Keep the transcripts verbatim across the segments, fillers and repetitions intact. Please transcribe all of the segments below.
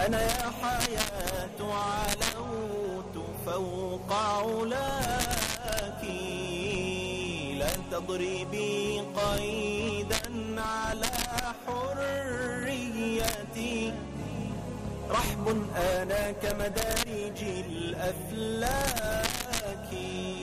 أنا يا حياة علوت فوق علاك، لا تضربي قيدا على حريتي، رحب أنا كمدارج الأفلاك.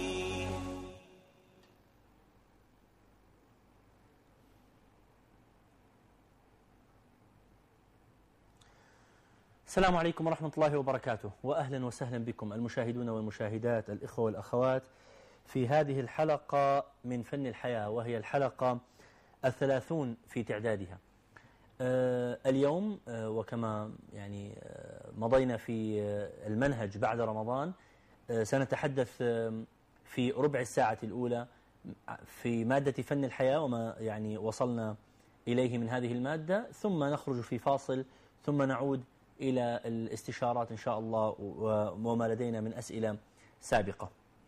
السلام عليكم ورحمة الله وبركاته، وأهلا وسهلا بكم المشاهدون والمشاهدات الإخوة والأخوات في هذه الحلقة من فن الحياة، وهي الحلقة الثلاثون في تعدادها. آه اليوم آه وكما يعني آه مضينا في آه المنهج بعد رمضان، آه سنتحدث آه في ربع الساعة الأولى في مادة فن الحياة وما يعني وصلنا إليه من هذه المادة، ثم نخرج في فاصل، ثم نعود إلى الاستشارات إن شاء الله وما لدينا من أسئلة سابقة.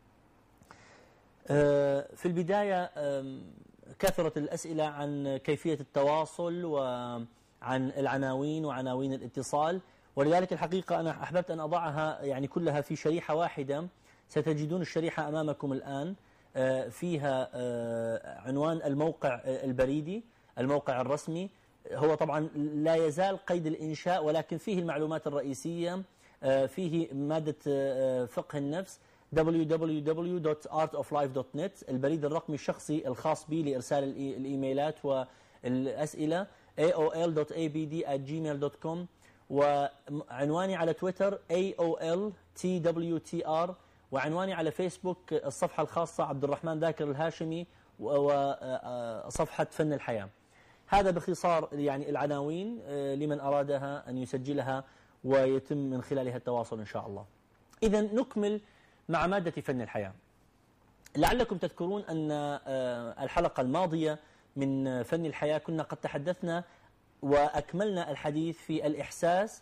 في البداية كثرت الأسئلة عن كيفية التواصل وعن العناوين وعناوين الاتصال، ولذلك الحقيقة أنا أحببت أن أضعها يعني كلها في شريحة واحدة. ستجدون الشريحة أمامكم الآن، فيها عنوان الموقع البريدي، الموقع الرسمي. هو طبعا لا يزال قيد الإنشاء، ولكن فيه المعلومات الرئيسية، فيه مادة فقه النفس دبليو دبليو دبليو دوت آرت أوف لايف دوت نت، البريد الرقمي الشخصي الخاص بي لإرسال الإيميلات والأسئلة إيه أو إل دوت إيه بي دي آت جيميل دوت كوم، وعنواني على تويتر إيه أو إل تي دبليو تي آر، وعنواني على فيسبوك الصفحة الخاصة عبد الرحمن ذاكر الهاشمي، وصفحة فن الحياة. هذا باختصار يعني العناوين لمن أرادها أن يسجلها ويتم من خلالها التواصل إن شاء الله. إذا نكمل مع مادة فن الحياة. لعلكم تذكرون أن الحلقة الماضية من فن الحياة كنا قد تحدثنا وأكملنا الحديث في الإحساس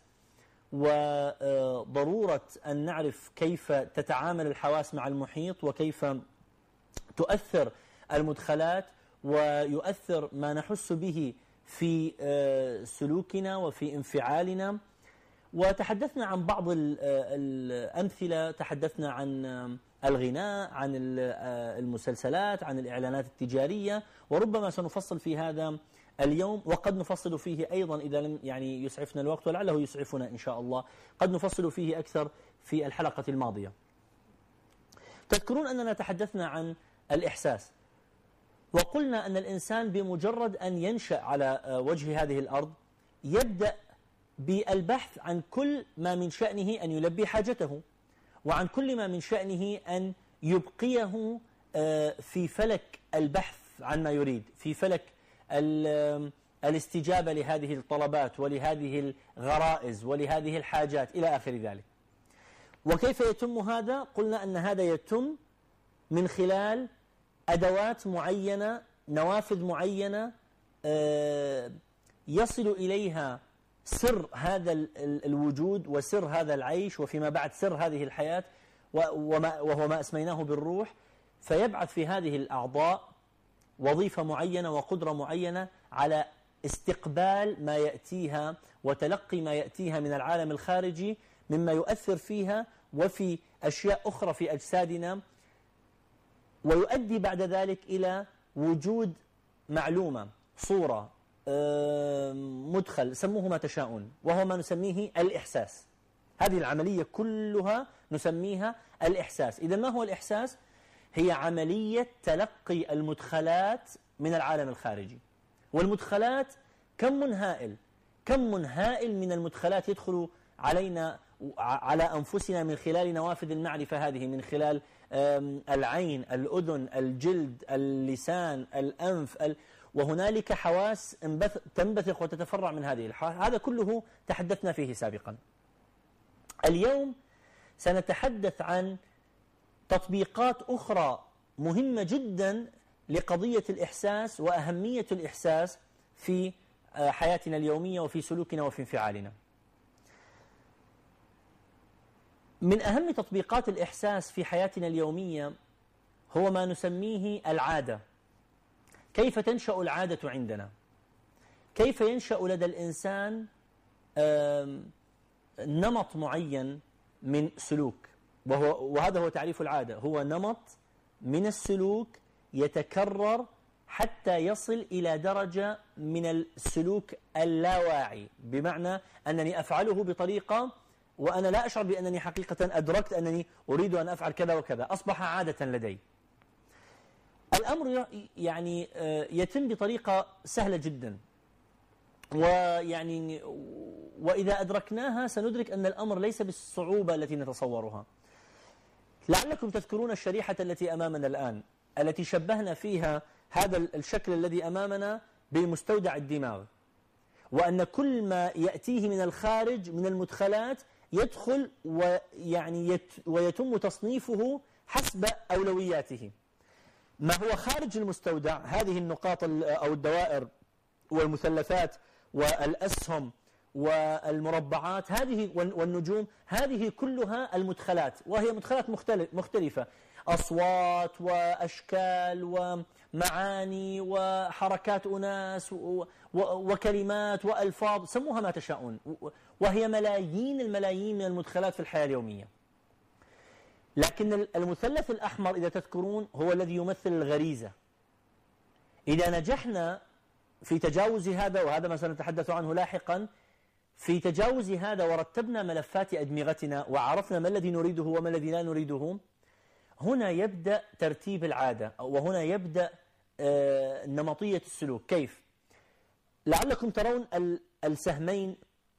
وضرورة أن نعرف كيف تتعامل الحواس مع المحيط، وكيف تؤثر المدخلات ويؤثر ما نحس به في سلوكنا وفي انفعالنا. وتحدثنا عن بعض الأمثلة، تحدثنا عن الغناء، عن المسلسلات، عن الإعلانات التجارية، وربما سنفصل في هذا اليوم، وقد نفصل فيه أيضا إذا لم يعني يسعفنا الوقت، ولعله يسعفنا إن شاء الله، قد نفصل فيه أكثر في الحلقة الماضية. تذكرون أننا تحدثنا عن الإحساس، وقلنا أن الإنسان بمجرد أن ينشأ على وجه هذه الأرض يبدأ بالبحث عن كل ما من شأنه أن يلبي حاجته، وعن كل ما من شأنه أن يبقيه في فلك البحث عن ما يريد، في فلك الاستجابة لهذه الطلبات ولهذه الغرائز ولهذه الحاجات إلى آخر ذلك. وكيف يتم هذا؟ قلنا أن هذا يتم من خلال أدوات معينة، نوافذ معينة يصل إليها سر هذا الوجود وسر هذا العيش، وفيما بعد سر هذه الحياة، وهو ما أسميناه بالروح. فيبعث في هذه الأعضاء وظيفة معينة وقدرة معينة على استقبال ما يأتيها وتلقي ما يأتيها من العالم الخارجي مما يؤثر فيها وفي أشياء أخرى في أجسادنا، ويؤدي بعد ذلك إلى وجود معلومة، صورة، مدخل، سموه ما تشاءون، وهو ما نسميه الإحساس. هذه العملية كلها نسميها الإحساس. إذا ما هو الإحساس؟ هي عملية تلقي المدخلات من العالم الخارجي. والمدخلات كم من هائل، كم من هائل من المدخلات يدخل علينا على أنفسنا من خلال نوافذ المعرفة هذه، من خلال العين، الأذن، الجلد، اللسان، الأنف، ال... وهنالك حواس تنبثق وتتفرع من هذه الحواس. هذا كله تحدثنا فيه سابقا. اليوم سنتحدث عن تطبيقات أخرى مهمة جدا لقضية الإحساس وأهمية الإحساس في حياتنا اليومية وفي سلوكنا وفي انفعالنا. من أهم تطبيقات الإحساس في حياتنا اليومية هو ما نسميه العادة. كيف تنشأ العادة عندنا؟ كيف ينشأ لدى الإنسان نمط معين من سلوك، وهو وهذا هو تعريف العادة، هو نمط من السلوك يتكرر حتى يصل إلى درجة من السلوك اللاواعي، بمعنى أنني أفعله بطريقة وأنا لا أشعر بأنني حقيقة أدركت أنني أريد أن أفعل كذا وكذا، أصبح عادة لدي. الأمر يعني يتم بطريقة سهلة جدا، ويعني وإذا أدركناها سندرك أن الأمر ليس بالصعوبة التي نتصورها. لعلكم تذكرون الشريحة التي أمامنا الآن، التي شبهنا فيها هذا الشكل الذي أمامنا بمستودع الدماغ، وأن كل ما يأتيه من الخارج من المدخلات يدخل ويعني ويتم تصنيفه حسب أولوياته. ما هو خارج المستودع، هذه النقاط أو الدوائر والمثلثات والأسهم والمربعات هذه والنجوم، هذه كلها المدخلات، وهي مدخلات مختلفة، أصوات وأشكال ومعاني وحركات أناس وكلمات وألفاظ، سموها ما تشاءون، وهي ملايين الملايين من المدخلات في الحياة اليومية. لكن المثلث الأحمر إذا تذكرون هو الذي يمثل الغريزة. إذا نجحنا في تجاوز هذا، وهذا ما سنتحدث عنه لاحقا، في تجاوز هذا ورتبنا ملفات أدمغتنا وعرفنا ما الذي نريده وما الذي لا نريده، هنا يبدأ ترتيب العادة، وهنا يبدأ نمطية السلوك. كيف؟ لعلكم ترون السهمين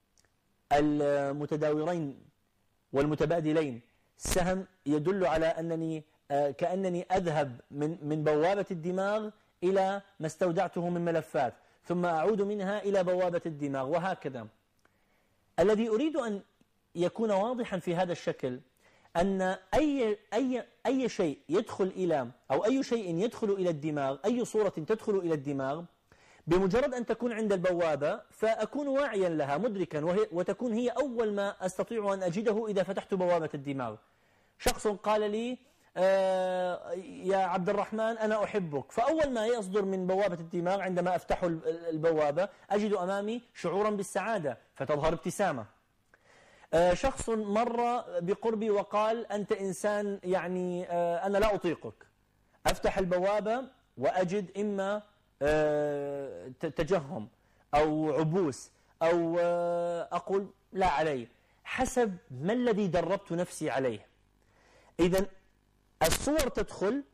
المتداورين والمتبادلين، سهم يدل على أنني كأنني أذهب من من بوابة الدماغ إلى ما استودعته من ملفات، ثم أعود منها إلى بوابة الدماغ، وهكذا. الذي أريد أن يكون واضحا في هذا الشكل أن أي أي أي شيء يدخل إلى أو أي شيء يدخل إلى الدماغ، أي صورة تدخل إلى الدماغ، بمجرد أن تكون عند البوابة فأكون واعيا لها مدركا، وهي وتكون هي أول ما أستطيع أن أجده إذا فتحت بوابة الدماغ. شخص قال لي آه يا عبد الرحمن أنا أحبك، فأول ما يصدر من بوابة الدماغ عندما أفتح البوابة أجد أمامي شعورا بالسعادة فتظهر ابتسامة. آه شخص مر بقربي وقال أنت إنسان يعني آه أنا لا أطيقك، أفتح البوابة وأجد إما آه تجهم أو عبوس أو آه أقول لا علي، حسب ما الذي دربت نفسي عليه. إذن الصور تدخل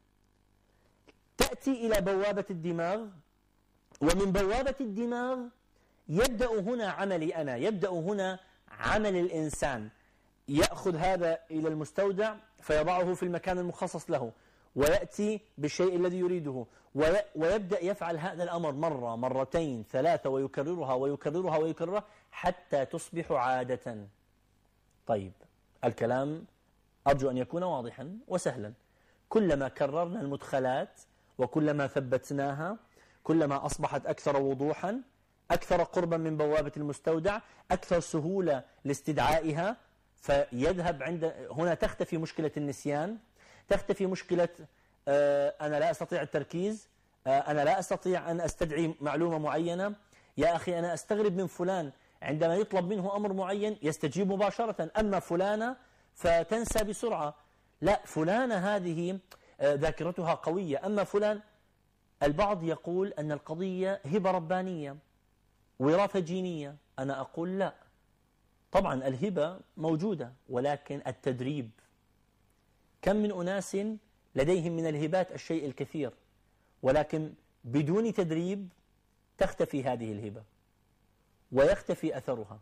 تأتي إلى بوابة الدماغ، ومن بوابة الدماغ يبدأ هنا عملي أنا، يبدأ هنا عمل الإنسان، يأخذ هذا إلى المستودع فيضعه في المكان المخصص له، ويأتي بالشيء الذي يريده، ويبدأ يفعل هذا الأمر مرة مرتين ثلاثة، ويكررها ويكررها ويكررها حتى تصبح عادة. طيب الكلام أرجو أن يكون واضحا وسهلا. كلما كررنا المدخلات وكلما ثبتناها كلما أصبحت أكثر وضوحا، أكثر قربا من بوابة المستودع، أكثر سهولة لاستدعائها، فيذهب عند هنا تختفي مشكلة النسيان، تختفي مشكلة آه أنا لا أستطيع التركيز، آه أنا لا أستطيع أن أستدعي معلومة معينة. يا أخي أنا أستغرب من فلان عندما يطلب منه أمر معين يستجيب مباشرة، أما فلانة فتنسى بسرعة. لا، فلانة هذه ذاكرتها قوية، أما فلان. البعض يقول أن القضية هبة ربانية، وراثة جينية. أنا أقول لا، طبعا الهبة موجودة، ولكن التدريب. كم من أناس لديهم من الهبات الشيء الكثير، ولكن بدون تدريب تختفي هذه الهبة ويختفي أثرها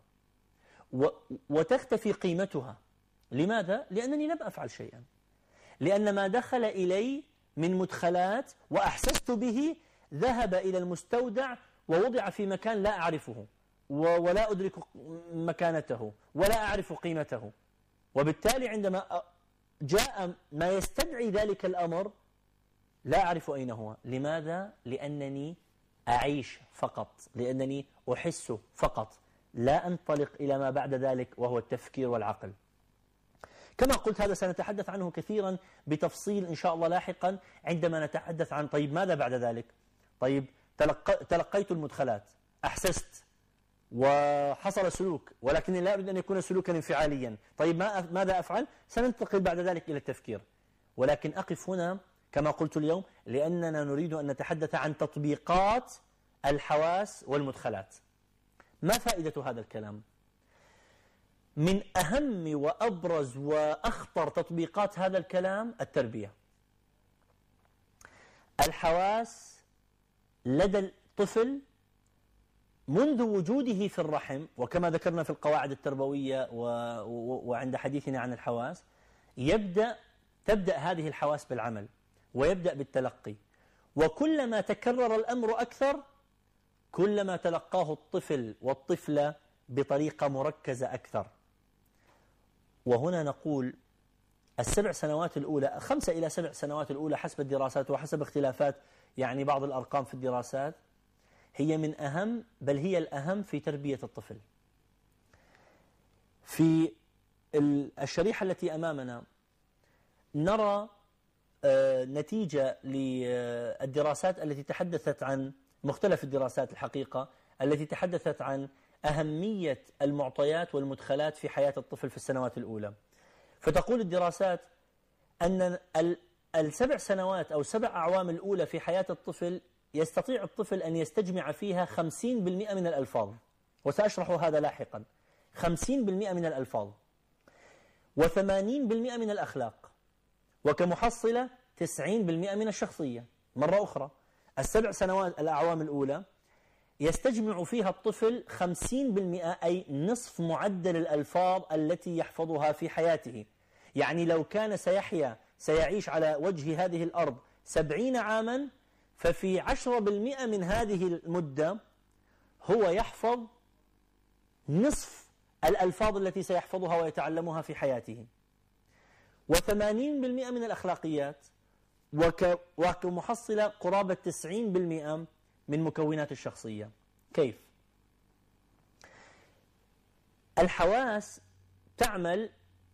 وتختفي قيمتها. لماذا؟ لأنني لم أفعل شيئا، لأن ما دخل إلي من مدخلات وأحسست به ذهب إلى المستودع ووضع في مكان لا أعرفه ولا أدرك مكانته ولا أعرف قيمته، وبالتالي عندما جاء ما يستدعي ذلك الأمر لا أعرف أين هو. لماذا؟ لأنني أعيش فقط، لأنني أحس فقط، لا أنطلق إلى ما بعد ذلك وهو التفكير والعقل. كما قلت هذا سنتحدث عنه كثيرا بتفصيل إن شاء الله لاحقا عندما نتحدث عن طيب ماذا بعد ذلك. طيب تلق... تلقيت المدخلات، أحسست، وحصل سلوك، ولكني لا أريد أن يكون سلوكا انفعاليا. طيب ماذا أفعل؟ سننتقل بعد ذلك إلى التفكير، ولكن أقف هنا كما قلت اليوم لأننا نريد أن نتحدث عن تطبيقات الحواس والمدخلات. ما فائدة هذا الكلام؟ من أهم وأبرز وأخطر تطبيقات هذا الكلام التربية. الحواس لدى الطفل منذ وجوده في الرحم، وكما ذكرنا في القواعد التربوية وعند حديثنا عن الحواس، يبدأ تبدأ هذه الحواس بالعمل ويبدأ بالتلقي، وكلما تكرر الأمر أكثر كلما تلقاه الطفل والطفلة بطريقة مركزة أكثر. وهنا نقول السبع سنوات الأولى، خمسة إلى سبع سنوات الأولى حسب الدراسات وحسب اختلافات يعني بعض الأرقام في الدراسات، هي من أهم بل هي الأهم في تربية الطفل. في الشريحة التي أمامنا نرى نتيجة للدراسات التي تحدثت عن مختلف الدراسات الحقيقة التي تحدثت عن أهمية المعطيات والمدخلات في حياة الطفل في السنوات الأولى. فتقول الدراسات أن السبع سنوات أو سبع أعوام الأولى في حياة الطفل يستطيع الطفل أن يستجمع فيها خمسين بالمئة من الألفاظ، وسأشرح هذا لاحقا. خمسين بالمئة من الألفاظ وثمانين بالمئة من الأخلاق، وكمحصلة تسعين بالمئة من الشخصية. مرة أخرى، السبع سنوات الأعوام الأولى يستجمع فيها الطفل خمسين بالمئة أي نصف معدل الألفاظ التي يحفظها في حياته. يعني لو كان سيحيا سيعيش على وجه هذه الأرض سبعين عاما، ففي عشرة بالمئة من هذه المدة هو يحفظ نصف الألفاظ التي سيحفظها ويتعلمها في حياته. وثمانين بالمئة من الأخلاقيات، وكمحصلة قرابة تسعين بالمئة من مكونات الشخصية. كيف؟ الحواس تعمل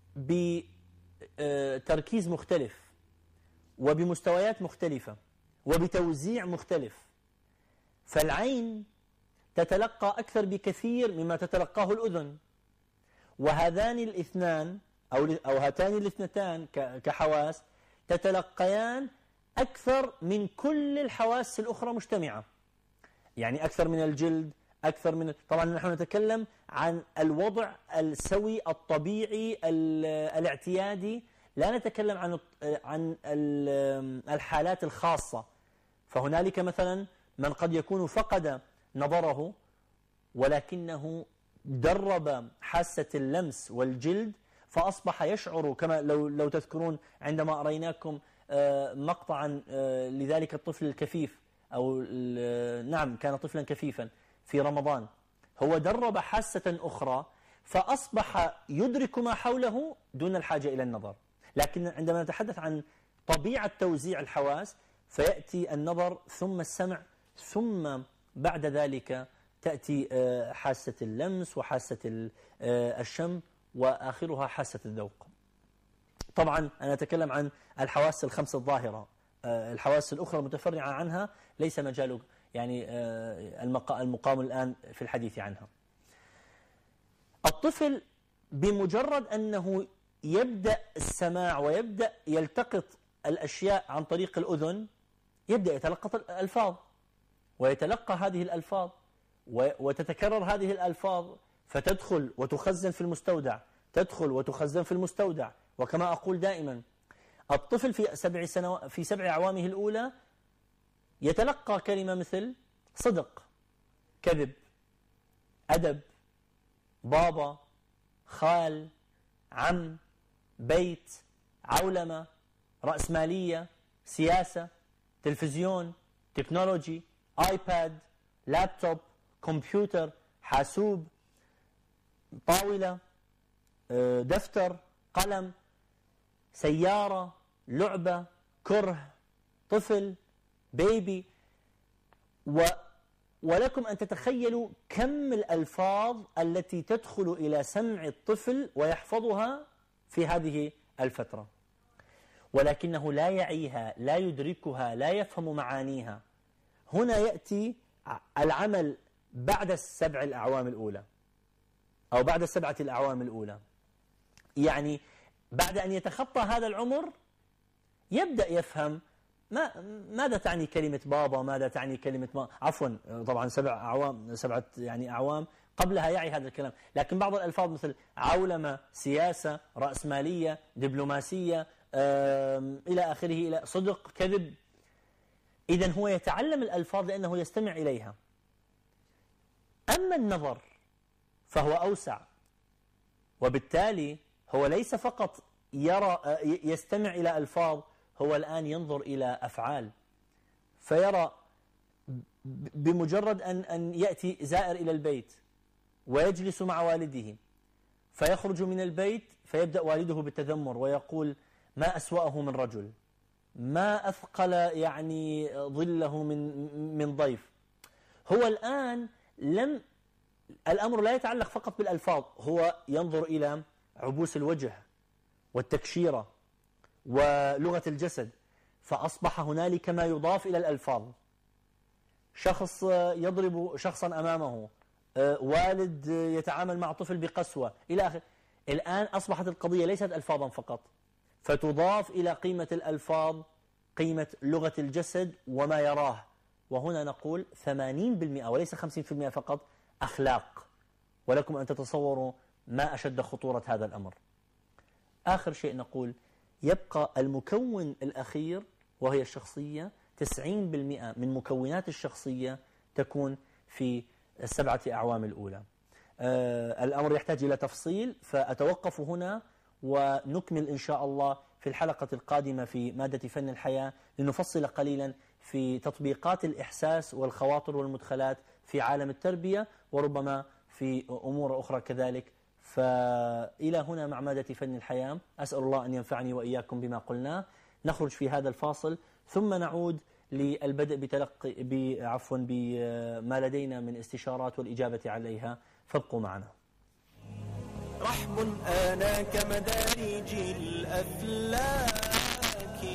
بتركيز مختلف وبمستويات مختلفة وبتوزيع مختلف. فالعين تتلقى أكثر بكثير مما تتلقاه الأذن، وهذان الاثنان أو أو هاتان الاثنتان كحواس تتلقيان أكثر من كل الحواس الأخرى مجتمعة. يعني أكثر من الجلد، أكثر من طبعا نحن نتكلم عن الوضع السوي الطبيعي الاعتيادي، لا نتكلم عن عن الحالات الخاصة. فهنالك مثلا من قد يكون فقد نظره ولكنه درب حاسة اللمس والجلد، فأصبح يشعر كما لو لو تذكرون عندما أريناكم مقطعا لذلك الطفل الكفيف، أو نعم كان طفلا كفيفا في رمضان، هو درب حاسة أخرى فأصبح يدرك ما حوله دون الحاجة إلى النظر. لكن عندما نتحدث عن طبيعة توزيع الحواس فيأتي النظر ثم السمع ثم بعد ذلك تأتي حاسة اللمس وحاسة الشم وآخرها حاسة الذوق. طبعا أنا أتكلم عن الحواس الخمس الظاهرة، الحواس الأخرى المتفرعة عنها ليس مجال يعني المقام الآن في الحديث عنها. الطفل بمجرد أنه يبدأ السماع ويبدأ يلتقط الأشياء عن طريق الأذن يبدأ يتلقط الألفاظ ويتلقى هذه الألفاظ وتتكرر هذه الألفاظ فتدخل وتخزن في المستودع، تدخل وتخزن في المستودع. وكما أقول دائما الطفل في سبع سنوات في سبع أعوامه الأولى يتلقى كلمة مثل صدق، كذب، أدب، بابا، خال، عم، بيت، عولمة، رأسمالية، سياسة، تلفزيون، تكنولوجي، آيباد، لابتوب، كمبيوتر، حاسوب، طاولة، دفتر، قلم، سيارة، لعبة، كره، طفل، بيبي. و ولكم أن تتخيلوا كم الألفاظ التي تدخل إلى سمع الطفل ويحفظها في هذه الفترة، ولكنه لا يعيها، لا يدركها، لا يفهم معانيها. هنا يأتي العمل بعد السبع الأعوام الأولى أو بعد السبعة الأعوام الأولى، يعني بعد أن يتخطى هذا العمر يبدأ يفهم ما ماذا تعني كلمة بابا، ماذا تعني كلمة ما عفوا طبعا سبع أعوام سبعة يعني أعوام قبلها يعي هذا الكلام، لكن بعض الألفاظ مثل عولمة، سياسة، رأسمالية، دبلوماسية إلى آخره، إلى صدق، كذب. إذن هو يتعلم الألفاظ لأنه يستمع إليها. أما النظر فهو أوسع، وبالتالي هو ليس فقط يرى يستمع إلى ألفاظ، هو الآن ينظر إلى أفعال، فيرى بمجرد أن أن يأتي زائر إلى البيت ويجلس مع والده، فيخرج من البيت فيبدأ والده بالتذمر ويقول ما أسوأه من رجل، ما أثقل يعني ظله من من ضيف. هو الآن لم الأمر لا يتعلق فقط بالألفاظ، هو ينظر إلى عبوس الوجه والتكشيرة ولغة الجسد، فأصبح هنالك ما يضاف إلى الألفاظ. شخص يضرب شخصا أمامه، والد يتعامل مع طفل بقسوة إلى آخره. الآن أصبحت القضية ليست ألفاظا فقط، فتضاف إلى قيمة الألفاظ قيمة لغة الجسد وما يراه. وهنا نقول ثمانين بالمئة وليس خمسين بالمئة فقط أخلاق، ولكم أن تتصوروا ما أشد خطورة هذا الأمر. آخر شيء نقول يبقى المكون الأخير وهي الشخصية. تسعين بالمئة من مكونات الشخصية تكون في السبعة أعوام الأولى. آه الأمر يحتاج إلى تفصيل، فأتوقف هنا ونكمل إن شاء الله في الحلقة القادمة في مادة فن الحياة، لنفصل قليلا في تطبيقات الإحساس والخواطر والمدخلات في عالم التربية، وربما في أمور أخرى كذلك. فإلى هنا مع مادة فن الحياة، أسأل الله أن ينفعني وإياكم بما قلناه. نخرج في هذا الفاصل ثم نعود للبدء بتلقي بعفوا بما لدينا من استشارات والإجابة عليها، فابقوا معنا. رحب أنا كمدارج الأفلاك.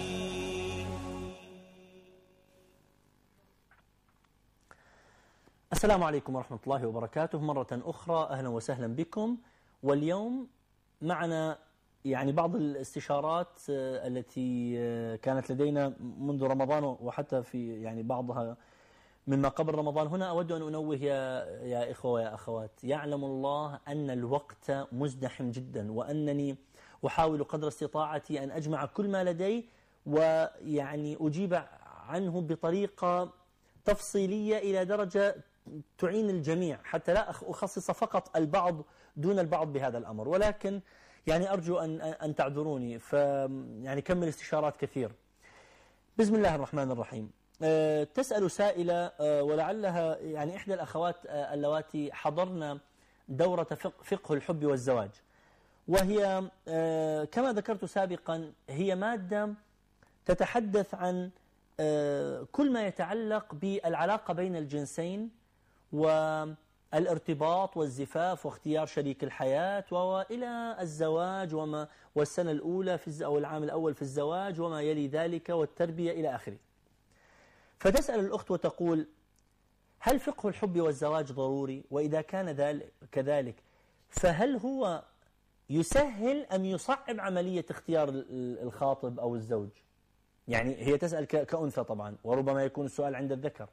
السلام عليكم ورحمة الله وبركاته مرة أخرى، أهلا وسهلا بكم. واليوم معنا يعني بعض الاستشارات التي كانت لدينا منذ رمضان وحتى في يعني بعضها مما قبل رمضان. هنا أود أن أنوه يا يا إخوة ويا أخوات، يعلم الله أن الوقت مزدحم جدا، وأنني أحاول قدر استطاعتي أن أجمع كل ما لدي ويعني أجيب عنه بطريقة تفصيلية إلى درجة تعين الجميع، حتى لا أخصص فقط البعض دون البعض بهذا الأمر. ولكن يعني أرجو أن أن تعذروني، ف يعني كمل استشارات كثير. بسم الله الرحمن الرحيم. أه تسأل سائلة أه ولعلها يعني إحدى الأخوات أه اللواتي حضرنا دورة فقه الحب والزواج، وهي أه كما ذكرت سابقا هي مادة تتحدث عن أه كل ما يتعلق بالعلاقة بين الجنسين والارتباط والزفاف واختيار شريك الحياة وإلى الزواج وما والسنة الأولى في أو العام الأول في الزواج وما يلي ذلك والتربية إلى آخره. فتسأل الأخت وتقول: هل فقه الحب والزواج ضروري؟ وإذا كان ذلك كذلك فهل هو يسهل أم يصعب عملية اختيار الخاطب أو الزوج؟ يعني هي تسأل كأنثى طبعا، وربما يكون السؤال عند الذكر.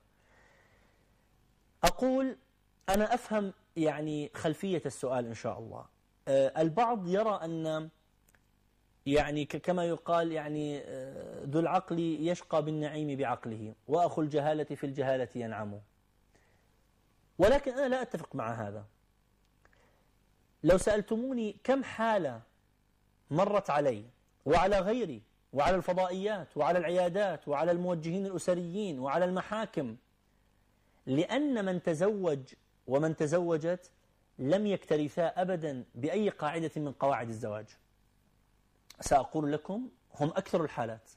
أقول أنا أفهم يعني خلفية السؤال إن شاء الله. البعض يرى أن يعني كما يقال يعني ذو العقل يشقى بالنعيم بعقله وأخو الجهالة في الجهالة ينعم، ولكن أنا لا أتفق مع هذا. لو سألتموني كم حالة مرت علي وعلى غيري وعلى الفضائيات وعلى العيادات وعلى الموجهين الأسريين وعلى المحاكم لأن من تزوج ومن تزوجت لم يكترثا أبدا بأي قاعدة من قواعد الزواج، سأقول لكم هم أكثر الحالات.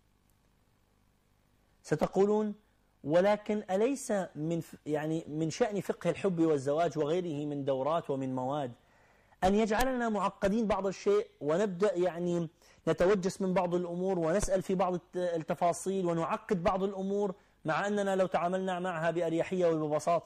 ستقولون: ولكن أليس من يعني من شأن فقه الحب والزواج وغيره من دورات ومن مواد أن يجعلنا معقدين بعض الشيء ونبدأ يعني نتوجس من بعض الأمور ونسأل في بعض التفاصيل ونعقد بعض الأمور، مع أننا لو تعاملنا معها بأريحية وببساطة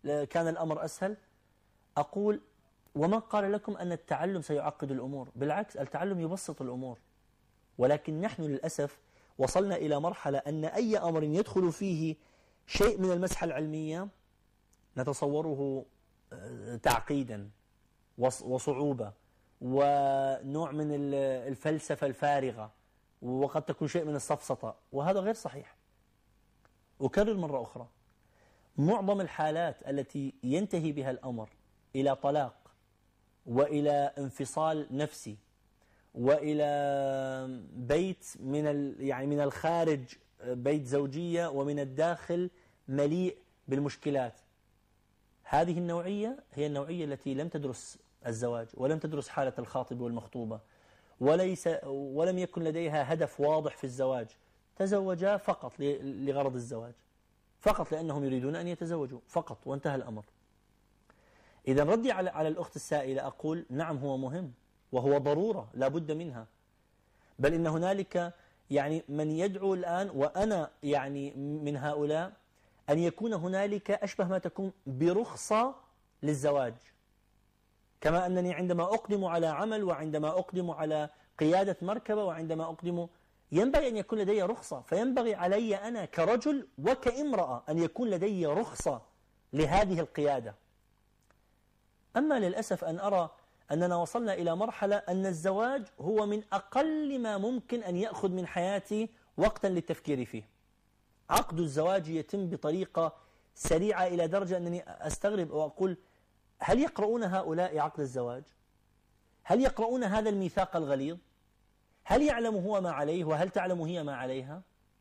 كان الأمر أسهل. أقول ومن قال لكم أن التعلم سيعقد الأمور؟ بالعكس، التعلم يبسط الأمور، ولكن نحن للأسف وصلنا إلى مرحلة أن أي أمر يدخل فيه شيء من المسحة العلمية نتصوره تعقيدا وصعوبة ونوع من الفلسفة الفارغة، وقد تكون شيء من السفسطة، وهذا غير صحيح. أكرر مرة أخرى، معظم الحالات التي ينتهي بها الأمر إلى طلاق وإلى انفصال نفسي وإلى بيت من يعني من الخارج بيت زوجية ومن الداخل مليء بالمشكلات، هذه النوعية هي النوعية التي لم تدرس الزواج ولم تدرس حالة الخاطب والمخطوبة، وليس ولم يكن لديها هدف واضح في الزواج، تزوجا فقط لغرض الزواج، فقط لأنهم يريدون أن يتزوجوا فقط، وانتهى الأمر. إذا ردي على على الأخت السائلة أقول نعم هو مهم وهو ضرورة لا بد منها، بل إن هنالك يعني من يدعو الآن وأنا يعني من هؤلاء أن يكون هنالك أشبه ما تكون برخصة للزواج، كما أنني عندما أقدم على عمل وعندما أقدم على قيادة مركبة وعندما أقدم ينبغي أن يكون لدي رخصة، فينبغي علي أنا كرجل وكامرأة أن يكون لدي رخصة لهذه القيادة. أما للأسف أن أرى أننا وصلنا إلى مرحلة أن الزواج هو من أقل ما ممكن أن يأخذ من حياتي وقتا للتفكير فيه. عقد الزواج يتم بطريقة سريعة إلى درجة أنني أستغرب وأقول هل يقرؤون هؤلاء عقد الزواج؟ هل يقرؤون هذا الميثاق الغليظ؟ هل يعلم هو ما عليه وهل تعلم هي ما عليها؟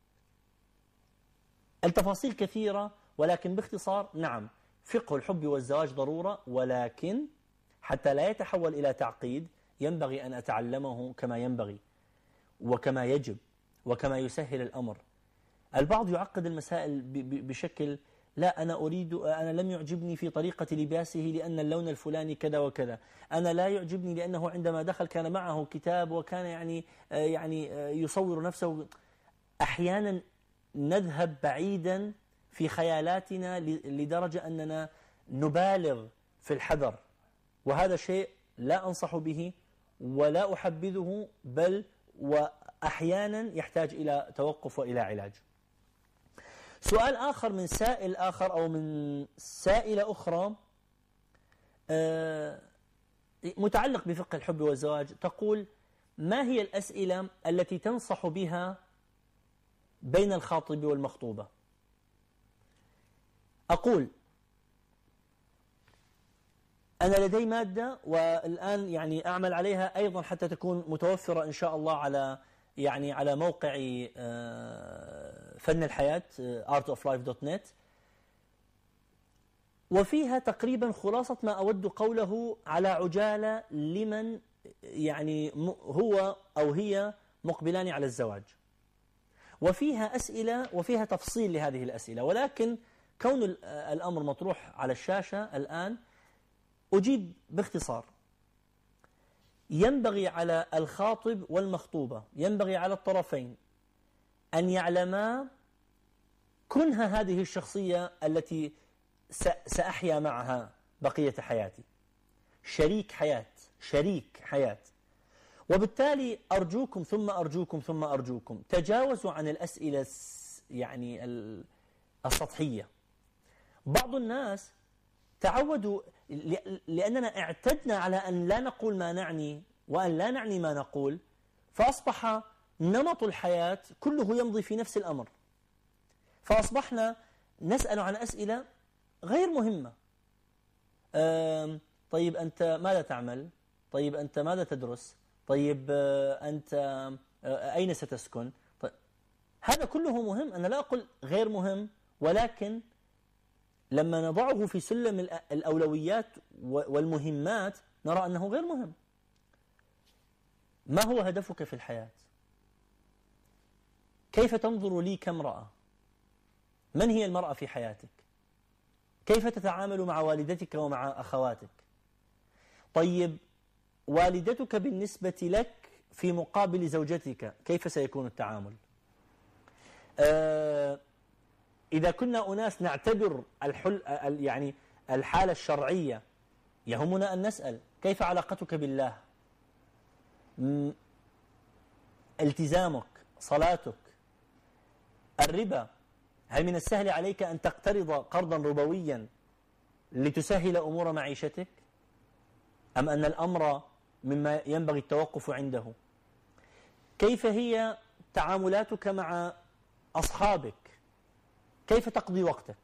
التفاصيل كثيرة، ولكن باختصار نعم فقه الحب والزواج ضرورة، ولكن حتى لا يتحول إلى تعقيد ينبغي أن أتعلمه كما ينبغي وكما يجب وكما يسهل الأمر. البعض يعقد المسائل بشكل لا أنا أريد أنا لم يعجبني في طريقة لباسه لأن اللون الفلاني كذا وكذا، أنا لا يعجبني لأنه عندما دخل كان معه كتاب وكان يعني يعني يصور نفسه. أحيانا نذهب بعيدا في خيالاتنا لدرجة أننا نبالغ في الحذر، وهذا شيء لا أنصح به ولا أحبذه، بل وأحيانا يحتاج إلى توقف وإلى علاج. سؤال آخر من سائل آخر أو من سائلة أخرى متعلق بفقه الحب والزواج، تقول ما هي الأسئلة التي تنصح بها بين الخاطب والمخطوبة؟ أقول أنا لدي مادة والآن يعني أعمل عليها أيضا حتى تكون متوفرة إن شاء الله على يعني على موقع فن الحياة art of life dot net، وفيها تقريبا خلاصة ما أود قوله على عجالة لمن يعني هو أو هي مقبلان على الزواج، وفيها أسئلة وفيها تفصيل لهذه الأسئلة، ولكن كون الأمر مطروح على الشاشة الآن أجيب باختصار. ينبغي على الخاطب والمخطوبة، ينبغي على الطرفين أن يعلما كنه هذه الشخصية التي سأحيا معها بقية حياتي، شريك حياة شريك حياة. وبالتالي أرجوكم ثم أرجوكم ثم أرجوكم تجاوزوا عن الأسئلة يعني السطحية. بعض الناس تعودوا لأننا اعتدنا على أن لا نقول ما نعني وأن لا نعني ما نقول، فأصبح نمط الحياة كله يمضي في نفس الأمر، فأصبحنا نسأل عن أسئلة غير مهمة. طيب أنت ماذا تعمل؟ طيب أنت ماذا تدرس؟ طيب أنت أين ستسكن؟ طيب هذا كله مهم، أنا لا أقول غير مهم، ولكن لما نضعه في سلم الأولويات والمهمات نرى أنه غير مهم. ما هو هدفك في الحياة؟ كيف تنظر لي كامرأة؟ من هي المرأة في حياتك؟ كيف تتعامل مع والدتك ومع أخواتك؟ طيب والدتك بالنسبة لك في مقابل زوجتك كيف سيكون التعامل؟ آه إذا كنا أناس نعتبر الحل يعني الحالة الشرعية يهمنا أن نسأل كيف علاقتك بالله؟ التزامك، صلاتك، الربا، هل من السهل عليك أن تقترض قرضا ربويا لتسهل أمور معيشتك؟ أم أن الأمر مما ينبغي التوقف عنده؟ كيف هي تعاملاتك مع أصحابك؟ كيف تقضي وقتك؟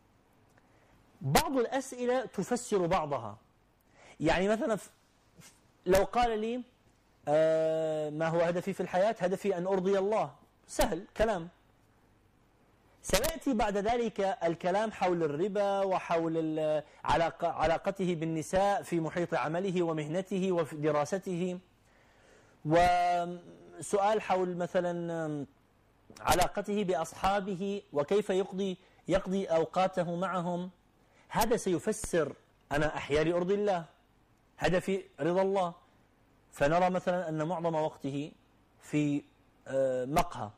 بعض الأسئلة تفسر بعضها. يعني مثلا لو قال لي آه ما هو هدفي في الحياة؟ هدفي أن أرضي الله، سهل كلام. سيأتي بعد ذلك الكلام حول الربا وحول علاقة علاقته بالنساء في محيط عمله ومهنته ودراسته، وسؤال حول مثلا علاقته بأصحابه وكيف يقضي يقضي أوقاته معهم. هذا سيفسر أنا أحيا لأرضي الله، هدفي رضا الله. فنرى مثلا أن معظم وقته في مقهى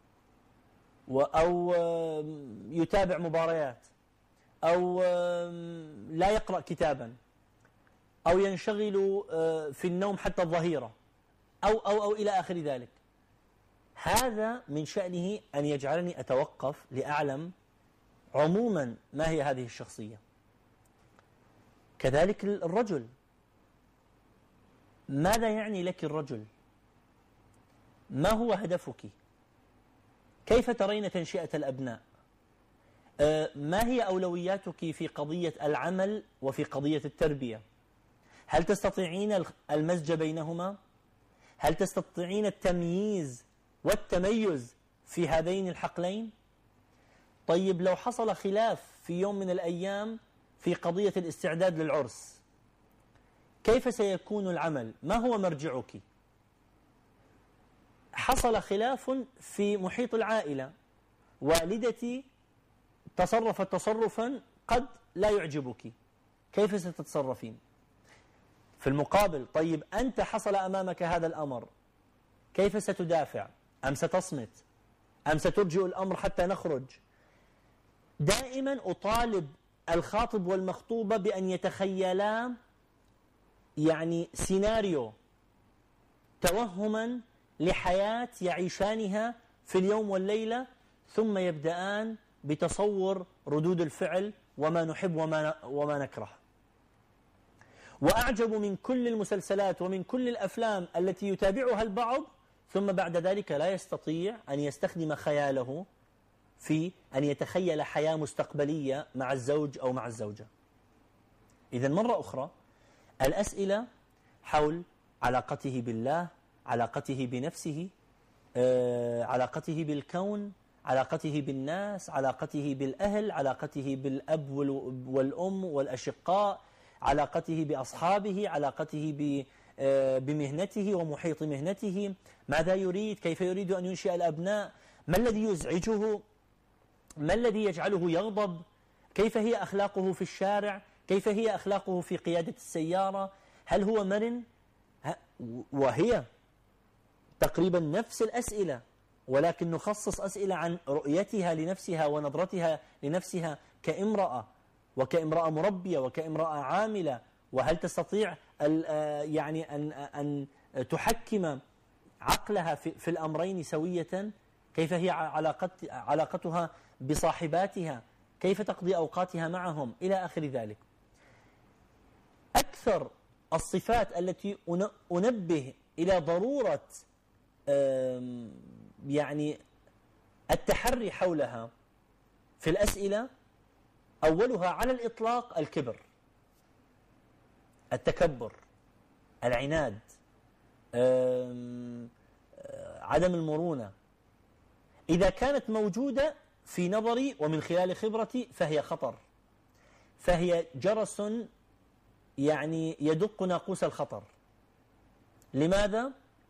أو يتابع مباريات أو لا يقرأ كتابا أو ينشغل في النوم حتى الظهيرة أو, أو, أو إلى آخر ذلك. هذا من شأنه أن يجعلني أتوقف لأعلم عموما ما هي هذه الشخصية. كذلك الرجل، ماذا يعني لك الرجل؟ ما هو هدفك؟ كيف ترين تنشئة الأبناء؟ ما هي أولوياتك في قضية العمل وفي قضية التربية؟ هل تستطيعين المزج بينهما؟ هل تستطيعين التمييز والتميز في هذين الحقلين؟ طيب لو حصل خلاف في يوم من الأيام في قضية الاستعداد للعرس، كيف سيكون العمل؟ ما هو مرجعك؟ حصل خلاف في محيط العائلة، والدتي تصرفت تصرفا قد لا يعجبك، كيف ستتصرفين؟ في المقابل طيب أنت حصل أمامك هذا الأمر، كيف ستدافع؟ أم ستصمت؟ أم سترجئ الأمر حتى نخرج؟ دائما أطالب الخاطب والمخطوبة بأن يتخيلا يعني سيناريو، توهما لحياة يعيشانها في اليوم والليلة، ثم يبدأان بتصور ردود الفعل وما نحب وما وما نكره. وأعجب من كل المسلسلات ومن كل الأفلام التي يتابعها البعض ثم بعد ذلك لا يستطيع أن يستخدم خياله في أن يتخيل حياة مستقبلية مع الزوج أو مع الزوجة. إذن مرة أخرى الأسئلة حول علاقته بالله، علاقته بنفسه، علاقته بالكون، علاقته بالناس، علاقته بالأهل، علاقته بالأب والأم والأشقاء، علاقته بأصحابه، علاقته بمهنته ومحيط مهنته، ماذا يريد، كيف يريد أن ينشئ الأبناء، ما الذي يزعجه، ما الذي يجعله يغضب، كيف هي أخلاقه في الشارع، كيف هي أخلاقه في قيادة السيارة، هل هو مرن؟ وهي تقريبا نفس الأسئلة، ولكن نخصص أسئلة عن رؤيتها لنفسها ونظرتها لنفسها كامرأة وكامرأة مربية وكامرأة عاملة، وهل تستطيع يعني أن أن تحكم عقلها في, في الأمرين سوية، كيف هي علاقت علاقتها بصاحباتها، كيف تقضي أوقاتها معهم إلى آخر ذلك. أكثر الصفات التي أنبه إلى ضرورة يعني التحري حولها في الأسئلة، أولها على الإطلاق الكبر، التكبر، العناد، عدم المرونة. إذا كانت موجودة في نظري ومن خلال خبرتي فهي خطر، فهي جرس يعني يدق ناقوس الخطر. لماذا؟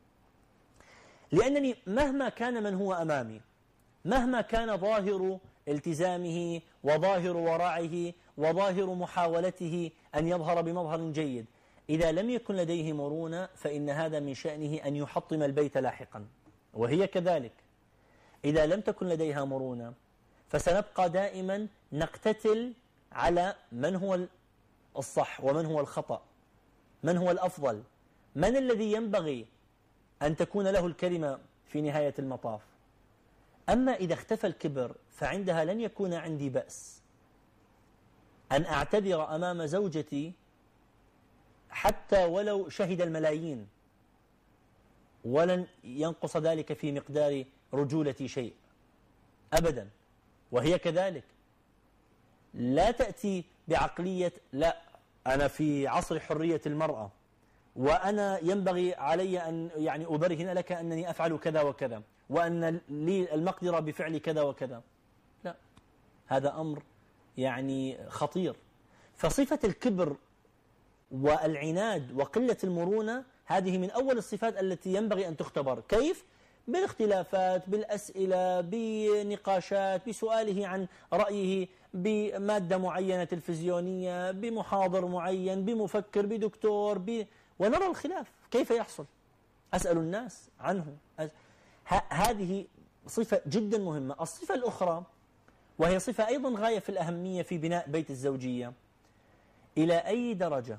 لأنني مهما كان من هو أمامي، مهما كان ظاهر التزامه وظاهر ورعه وظاهر محاولته أن يظهر بمظهر جيد، إذا لم يكن لديه مرونة فإن هذا من شأنه أن يحطم البيت لاحقا. وهي كذلك، إذا لم تكن لديها مرونة فسنبقى دائما نقتتل على من هو الصح ومن هو الخطأ، من هو الأفضل، من الذي ينبغي أن تكون له الكلمة في نهاية المطاف. أما إذا اختفى الكبر فعندها لن يكون عندي بأس أن أعتذر أمام زوجتي حتى ولو شهد الملايين، ولن ينقص ذلك في مقدار رجولتي شيء أبدا. وهي كذلك لا تأتي بعقلية لا أنا في عصر حرية المرأة وأنا ينبغي علي أن يعني أبرهن لك أنني أفعل كذا وكذا وأن لي المقدرة بفعل كذا وكذا. لا، هذا أمر يعني خطير. فصفة الكبر والعناد وقلة المرونة هذه من أول الصفات التي ينبغي أن تختبر. كيف؟ بالاختلافات، بالأسئلة، بنقاشات، بسؤاله عن رأيه بمادة معينة تلفزيونية، بمحاضر معين، بمفكر، بدكتور، ب... ونرى الخلاف كيف يحصل. أسأل الناس عنه. ه... هذه صفة جدا مهمة. الصفة الأخرى وهي صفة أيضا غاية في الأهمية في بناء بيت الزوجية، إلى أي درجة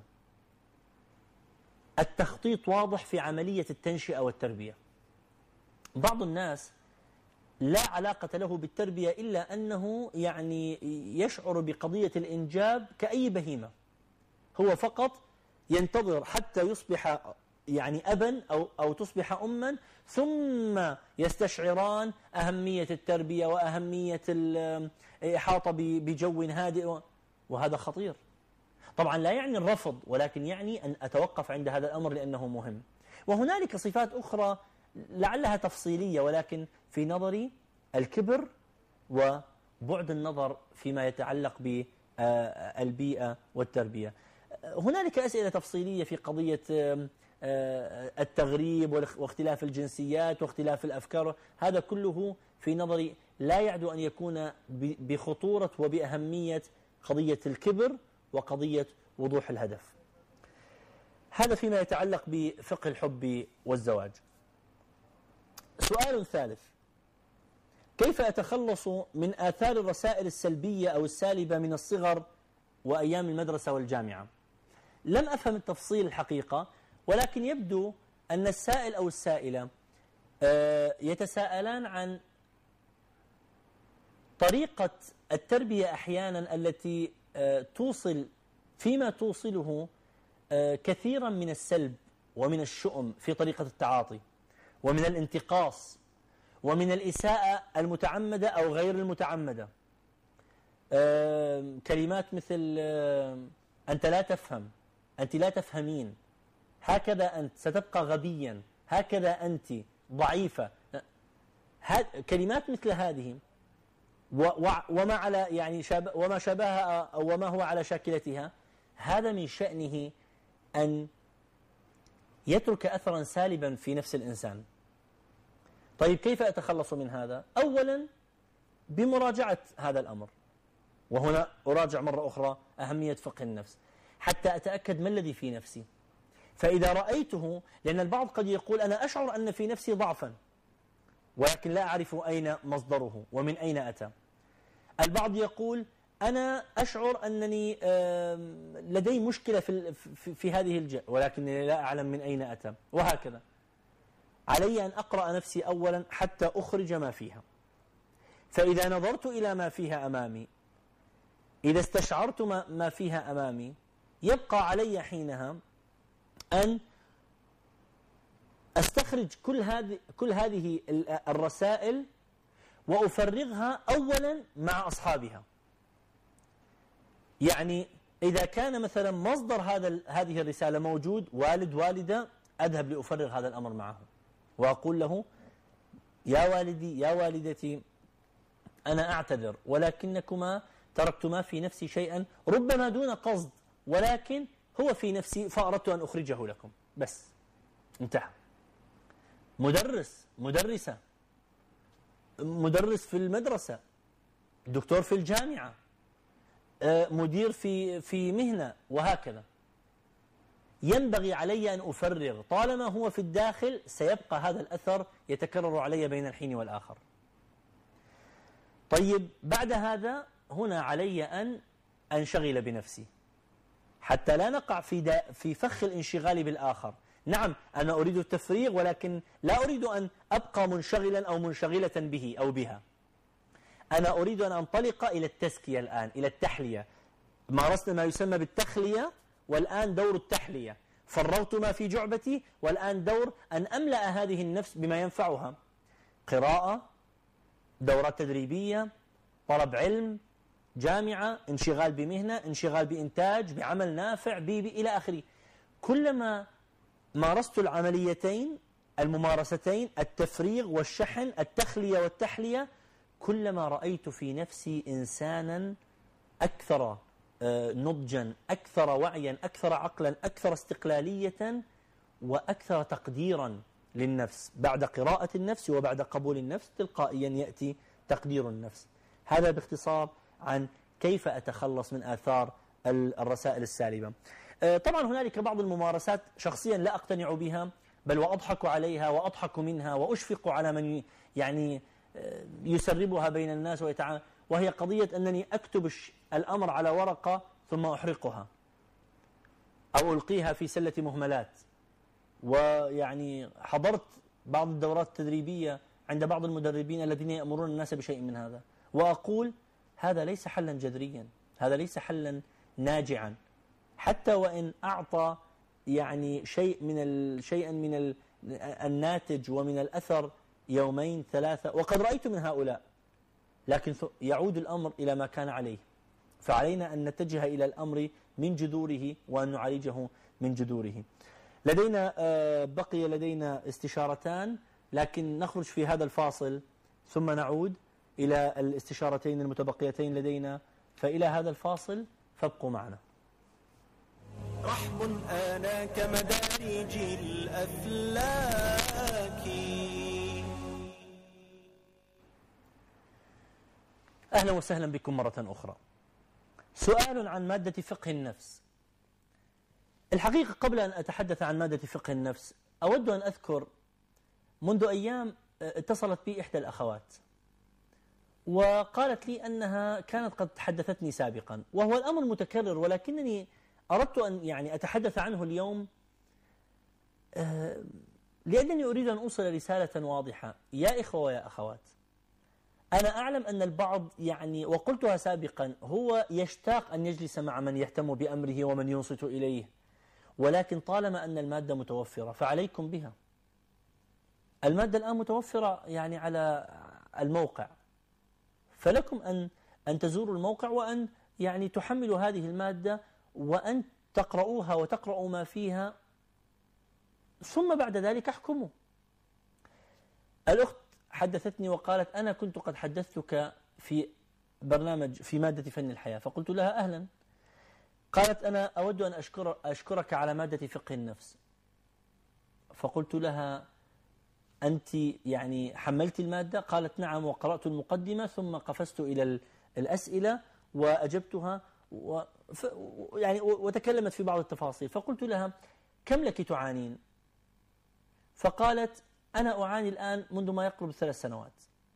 التخطيط واضح في عملية التنشئة والتربية. بعض الناس لا علاقة له بالتربية إلا أنه يعني يشعر بقضية الإنجاب كأي بهيمة، هو فقط ينتظر حتى يصبح يعني أبا أو, أو تصبح أما، ثم يستشعران أهمية التربية وأهمية الإحاطة بجو هادئ، وهذا خطير. طبعا لا يعني الرفض، ولكن يعني أن أتوقف عند هذا الأمر لأنه مهم. وهنالك صفات أخرى لعلها تفصيلية، ولكن في نظري الكبر وبعد النظر فيما يتعلق بالبيئة والتربية. هنالك أسئلة تفصيلية في قضية التغريب واختلاف الجنسيات واختلاف الأفكار، هذا كله في نظري لا يعدو أن يكون بخطورة وبأهمية قضية الكبر وقضية وضوح الهدف. هذا فيما يتعلق بفقه الحب والزواج. سؤال ثالث: كيف أتخلص من آثار الرسائل السلبية أو السالبة من الصغر وأيام المدرسة والجامعة؟ لم أفهم التفصيل الحقيقة، ولكن يبدو أن السائل أو السائلة يتساءلان عن طريقة التربية أحيانا التي توصل فيما توصله كثيرا من السلب ومن الشؤم في طريقة التعاطي ومن الانتقاص ومن الإساءة المتعمدة أو غير المتعمدة. كلمات مثل أنت لا تفهم، أنت لا تفهمين، هكذا أنت ستبقى غبيا، هكذا أنت ضعيفة، كلمات مثل هذه وما على يعني وما شابهها أو وما هو على شاكلتها. هذا من شأنه أن يترك أثرا سالبا في نفس الإنسان. طيب كيف أتخلص من هذا؟ أولا بمراجعة هذا الأمر، وهنا أراجع مرة أخرى أهمية فقه النفس حتى أتأكد ما الذي في نفسي. فإذا رأيته، لأن البعض قد يقول أنا أشعر أن في نفسي ضعفا ولكن لا أعرف أين مصدره ومن أين أتى. البعض يقول أنا أشعر أنني لدي مشكلة في, في هذه الجهة ولكنني لا أعلم من أين أتى، وهكذا. علي أن أقرأ نفسي أولا حتى أخرج ما فيها. فإذا نظرت إلى ما فيها أمامي، إذا استشعرت ما فيها أمامي، يبقى علي حينها أن أستخرج كل هذه كل هذه الرسائل وأفرغها أولا مع أصحابها. يعني إذا كان مثلا مصدر هذا هذه الرسالة موجود، والد والدة، أذهب لأفرغ هذا الأمر معه وأقول له يا والدي يا والدتي أنا أعتذر، ولكنكما تركتما في نفسي شيئا ربما دون قصد، ولكن هو في نفسي فأردت أن أخرجه لكم، بس انتهى. مدرس مدرسة مدرس في المدرسة، دكتور في الجامعة، مدير في في مهنة، وهكذا. ينبغي علي أن أفرغ، طالما هو في الداخل سيبقى هذا الأثر يتكرر علي بين الحين والآخر. طيب بعد هذا هنا علي أن أنشغل بنفسي، حتى لا نقع في في فخ الانشغال بالآخر. نعم أنا أريد التفريغ، ولكن لا أريد أن أبقى منشغلا أو منشغلة به أو بها. أنا أريد أن أنطلق إلى التزكية الآن، إلى التحلية. مارسنا ما يسمى بالتخلية، والآن دور التحلية. فرغت ما في جعبتي، والآن دور أن أملأ هذه النفس بما ينفعها: قراءة، دورات تدريبية، طلب علم، جامعة، انشغال بمهنة، انشغال بإنتاج، بعمل نافع، بي بي إلى آخره. كلما مارست العمليتين الممارستين، التفريغ والشحن، التخلية والتحلية، كلما رأيت في نفسي إنسانا أكثر نضجا، أكثر وعيا، أكثر عقلا، أكثر استقلالية، وأكثر تقديرا للنفس. بعد قراءة النفس وبعد قبول النفس تلقائيا يأتي تقدير النفس. هذا باختصار عن كيف أتخلص من آثار الرسائل السالبة. طبعا هنالك بعض الممارسات شخصيا لا أقتنع بها، بل وأضحك عليها وأضحك منها وأشفق على من يعني يسربها بين الناس ويتعامل، وهي قضية أنني أكتب الأمر على ورقة ثم أحرقها أو ألقيها في سلة مهملات. ويعني حضرت بعض الدورات التدريبية عند بعض المدربين الذين يأمرون الناس بشيء من هذا، وأقول هذا ليس حلا جذريا، هذا ليس حلا ناجعا، حتى وإن أعطى يعني شيء من ال... شيئا من ال... الناتج ومن الأثر يومين ثلاثة، وقد رأيت من هؤلاء، لكن يعود الأمر إلى ما كان عليه. فعلينا أن نتجه إلى الأمر من جذوره وأن نعالجه من جذوره. لدينا بقي لدينا استشارتان، لكن نخرج في هذا الفاصل ثم نعود إلى الاستشارتين المتبقيتين لدينا. فإلى هذا الفاصل فابقوا معنا. رحم آنا كمدارج الأفلاك. أهلا وسهلا بكم مرة أخرى. سؤال عن مادة فقه النفس. الحقيقة قبل أن أتحدث عن مادة فقه النفس أود أن أذكر منذ أيام اتصلت بي إحدى الأخوات وقالت لي أنها كانت قد حدثتني سابقا، وهو الأمر متكرر، ولكنني أردت أن يعني أتحدث عنه اليوم لأنني أريد أن أوصل رسالة واضحة. يا إخوة ويا أخوات، أنا أعلم أن البعض يعني، وقلتها سابقا، هو يشتاق أن يجلس مع من يهتم بأمره ومن ينصت إليه، ولكن طالما أن المادة متوفرة فعليكم بها. المادة الآن متوفرة يعني على الموقع، فلكم أن أن تزوروا الموقع وأن يعني تحملوا هذه المادة وأن تقرؤوها وتقرؤوا ما فيها، ثم بعد ذلك احكموا. الأخت حدثتني وقالت أنا كنت قد حدثتك في برنامج في مادة فن الحياة، فقلت لها أهلا. قالت أنا أود أن أشكر أشكرك على مادة فقه النفس. فقلت لها أنت يعني حملت المادة؟ قالت نعم، وقرأت المقدمة ثم قفزت إلى الأسئلة وأجبتها و يعني وتكلمت في بعض التفاصيل. فقلت لها كم لك تعانين؟ فقالت أنا أعاني الآن منذ ما يقرب ثلاث سنوات.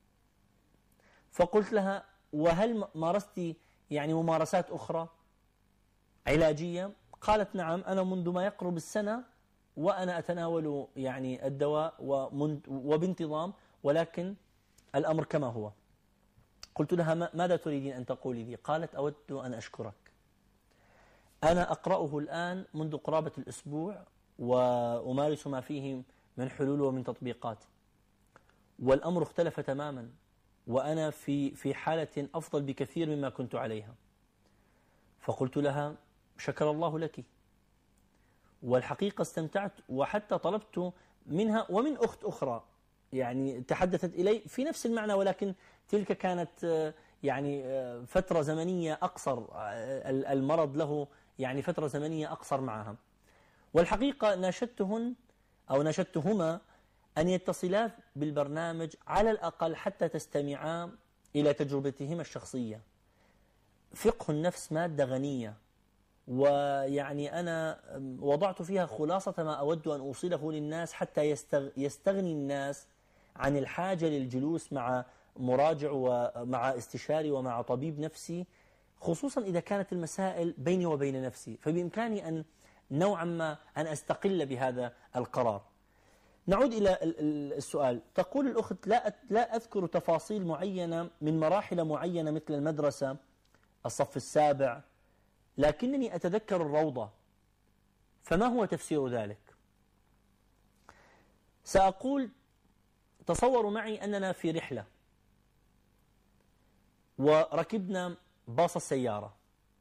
فقلت لها وهل مارست يعني ممارسات أخرى علاجية؟ قالت نعم، أنا منذ ما يقرب السنة وأنا أتناول يعني الدواء وبانتظام، ولكن الأمر كما هو. قلت لها ماذا تريدين أن تقولي لي؟ قالت أود أن أشكرك. أنا أقرأه الآن منذ قرابة الأسبوع وأمارس ما فيه من حلول ومن تطبيقات، والأمر اختلف تماما، وأنا في في حالة أفضل بكثير مما كنت عليها. فقلت لها شكر الله لك. والحقيقة استمتعت، وحتى طلبت منها ومن أخت أخرى يعني تحدثت إلي في نفس المعنى، ولكن تلك كانت يعني فترة زمنية أقصر، المرض له يعني فترة زمنية أقصر معها. والحقيقة ناشدتهن أو ناشدتهما أن يتصلا بالبرنامج على الأقل حتى تستمعا إلى تجربتهما الشخصية. فقه النفس مادة غنية، ويعني أنا وضعت فيها خلاصة ما أود أن أوصله للناس حتى يستغني الناس عن الحاجة للجلوس مع مراجع ومع استشاري ومع طبيب نفسي. خصوصا إذا كانت المسائل بيني وبين نفسي، فبإمكاني أن نوعا ما أن أستقل بهذا القرار. نعود إلى السؤال. تقول الأخت: لا لا أذكر تفاصيل معينة من مراحل معينة مثل المدرسة، الصف السابع، لكنني أتذكر الروضة، فما هو تفسير ذلك؟ سأقول: تصوروا معي أننا في رحلة وركبنا باص السيارة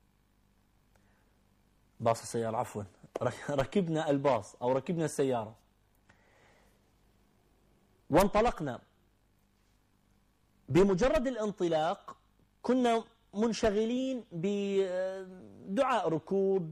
باص السيارة عفوا ركبنا الباص أو ركبنا السيارة وانطلقنا. بمجرد الانطلاق كنا منشغلين بدعاء ركوب،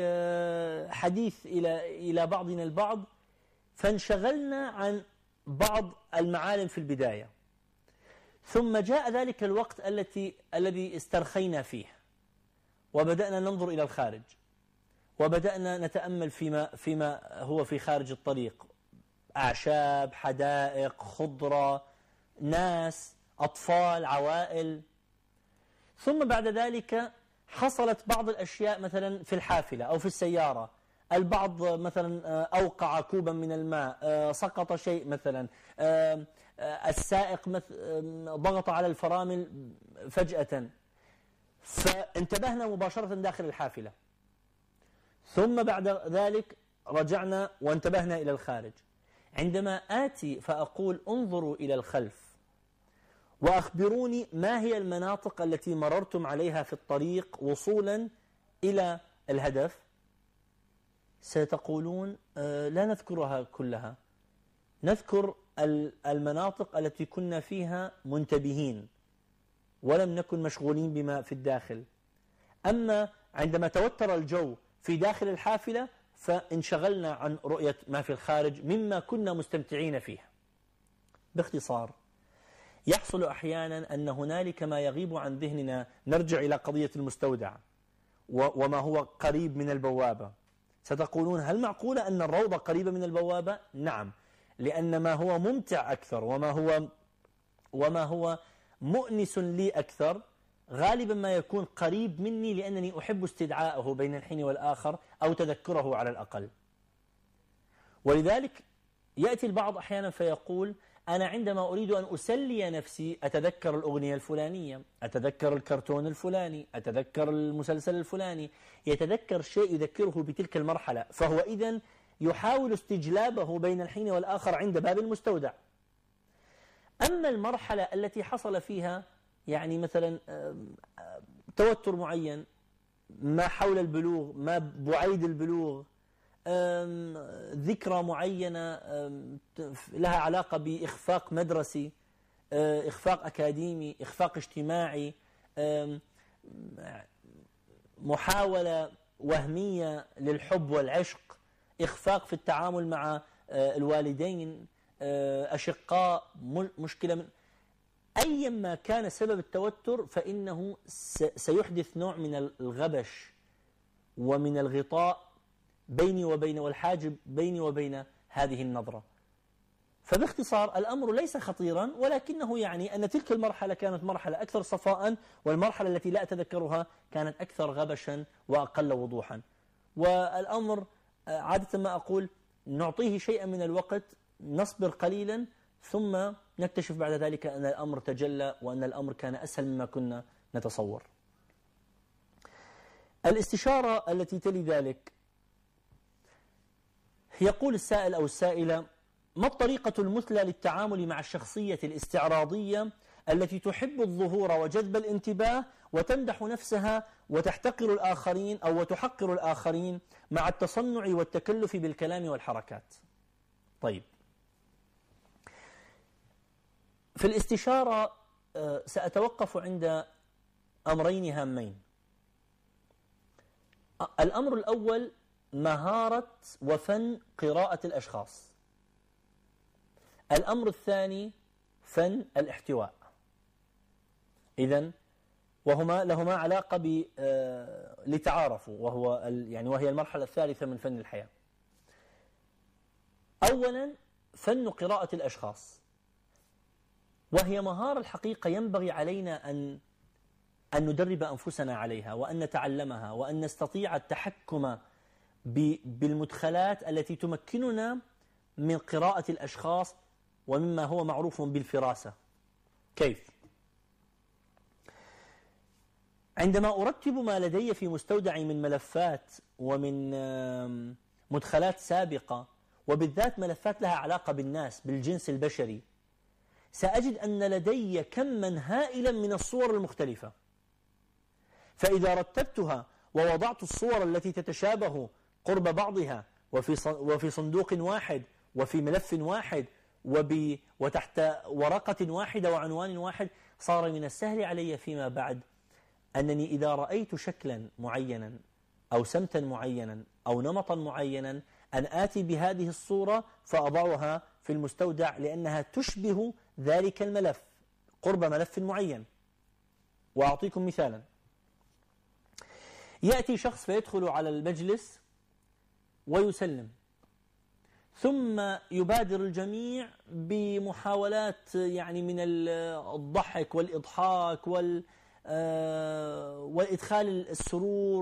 بحديث إلى إلى بعضنا البعض، فانشغلنا عن بعض المعالم في البداية. ثم جاء ذلك الوقت التي الذي استرخينا فيه، وبدأنا ننظر إلى الخارج، وبدأنا نتأمل فيما فيما هو في خارج الطريق: أعشاب، حدائق، خضرة، ناس، أطفال، عوائل. ثم بعد ذلك حصلت بعض الأشياء مثلا في الحافلة أو في السيارة، البعض مثلا أوقع كوبا من الماء، سقط شيء مثلا، السائق ضغط على الفرامل فجأة، فانتبهنا مباشرة داخل الحافلة. ثم بعد ذلك رجعنا وانتبهنا إلى الخارج. عندما آتي فأقول: انظروا إلى الخلف وأخبروني ما هي المناطق التي مررتم عليها في الطريق وصولا إلى الهدف، ستقولون: لا نذكرها كلها، نذكر المناطق التي كنا فيها منتبهين ولم نكن مشغولين بما في الداخل. أما عندما توتر الجو في داخل الحافلة فانشغلنا عن رؤية ما في الخارج مما كنا مستمتعين فيه. باختصار، يحصل أحيانا أن هنالك ما يغيب عن ذهننا. نرجع إلى قضية المستودع وما هو قريب من البوابة. ستقولون: هل معقولة أن الروضة قريبة من البوابة؟ نعم، لأن ما هو ممتع أكثر وما هو وما هو مؤنس لي أكثر غالبا ما يكون قريب مني، لأنني أحب استدعاءه بين الحين والآخر أو تذكره على الأقل. ولذلك يأتي البعض أحيانا فيقول: أنا عندما أريد أن أسلي نفسي أتذكر الأغنية الفلانية، أتذكر الكرتون الفلاني، أتذكر المسلسل الفلاني، يتذكر شيء يذكره بتلك المرحلة، فهو إذن يحاول استجلابه بين الحين والآخر عند باب المستودع. أما المرحلة التي حصل فيها يعني مثلا توتر معين، ما حول البلوغ، ما بعيد البلوغ، ذكرى معينة لها علاقة بإخفاق مدرسي، إخفاق أكاديمي، إخفاق اجتماعي، محاولة وهمية للحب والعشق، إخفاق في التعامل مع الوالدين، أشقاء، مشكلة من أيا ما كان سبب التوتر، فإنه سيحدث نوع من الغبش ومن الغطاء بيني وبين والحاجب بيني وبين هذه النظرة. فباختصار الأمر ليس خطيرا، ولكنه يعني أن تلك المرحلة كانت مرحلة أكثر صفاء، والمرحلة التي لا أتذكرها كانت أكثر غبشا وأقل وضوحا. والأمر عادة ما أقول: نعطيه شيئا من الوقت، نصبر قليلا، ثم نكتشف بعد ذلك أن الأمر تجلى وأن الأمر كان أسهل مما كنا نتصور. الاستشارة التي تلي ذلك: يقول السائل أو السائلة: ما الطريقة المثلى للتعامل مع الشخصية الاستعراضية التي تحب الظهور وجذب الانتباه وتمدح نفسها وتحتقر الآخرين أو وتحقر الآخرين مع التصنع والتكلف بالكلام والحركات؟ طيب، في الاستشارة سأتوقف عند أمرين هامين. الأمر الأول مهارة وفن قراءة الأشخاص. الأمر الثاني فن الاحتواء. إذن وهما لهما علاقة ب لتعارفوا، وهو يعني وهي المرحلة الثالثة من فن الحياة. أولا فن قراءة الأشخاص، وهي مهارة الحقيقة ينبغي علينا أن أن ندرب أنفسنا عليها وأن نتعلمها وأن نستطيع التحكم بالمدخلات التي تمكننا من قراءة الأشخاص ومما هو معروف بالفراسة. كيف؟ عندما أرتب ما لدي في مستودعي من ملفات ومن مدخلات سابقة، وبالذات ملفات لها علاقة بالناس بالجنس البشري، سأجد أن لدي كما هائلا من الصور المختلفة. فإذا رتبتها ووضعت الصور التي تتشابه قرب بعضها وفي وفي صندوق واحد وفي ملف واحد وتحت ورقة واحدة وعنوان واحد، صار من السهل علي فيما بعد أنني إذا رأيت شكلا معينا أو سمتا معينا أو نمطا معينا أن آتي بهذه الصورة فأضعها في المستودع لأنها تشبه ذلك الملف قرب ملف معين. وأعطيكم مثالا: يأتي شخص فيدخل على المجلس ويسلم، ثم يبادر الجميع بمحاولات يعني من الضحك والإضحاك وال وإدخال السرور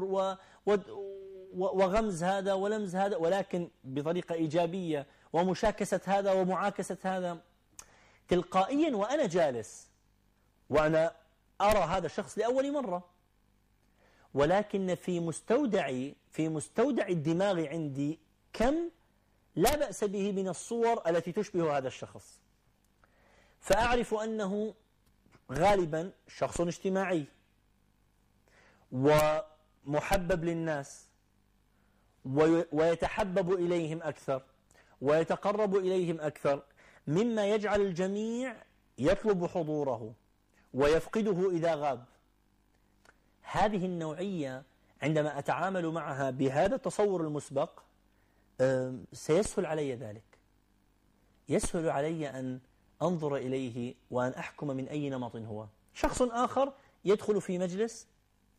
وغمز هذا ولمز هذا، ولكن بطريقة إيجابية، ومشاكسة هذا ومعاكسة هذا تلقائيا وأنا جالس وأنا أرى هذا الشخص لأول مرة، ولكن في مستودعي في مستودع الدماغ عندي كم لا بأس به من الصور التي تشبه هذا الشخص، فأعرف أنه غالبا شخص اجتماعي ومحبب للناس ويتحبب إليهم أكثر ويتقرب إليهم أكثر، مما يجعل الجميع يطلب حضوره ويفقده إذا غاب. هذه النوعية عندما أتعامل معها بهذا التصور المسبق سيسهل علي ذلك، يسهل علي أن أنظر إليه وأن أحكم من أي نمط هو. شخص آخر يدخل في مجلس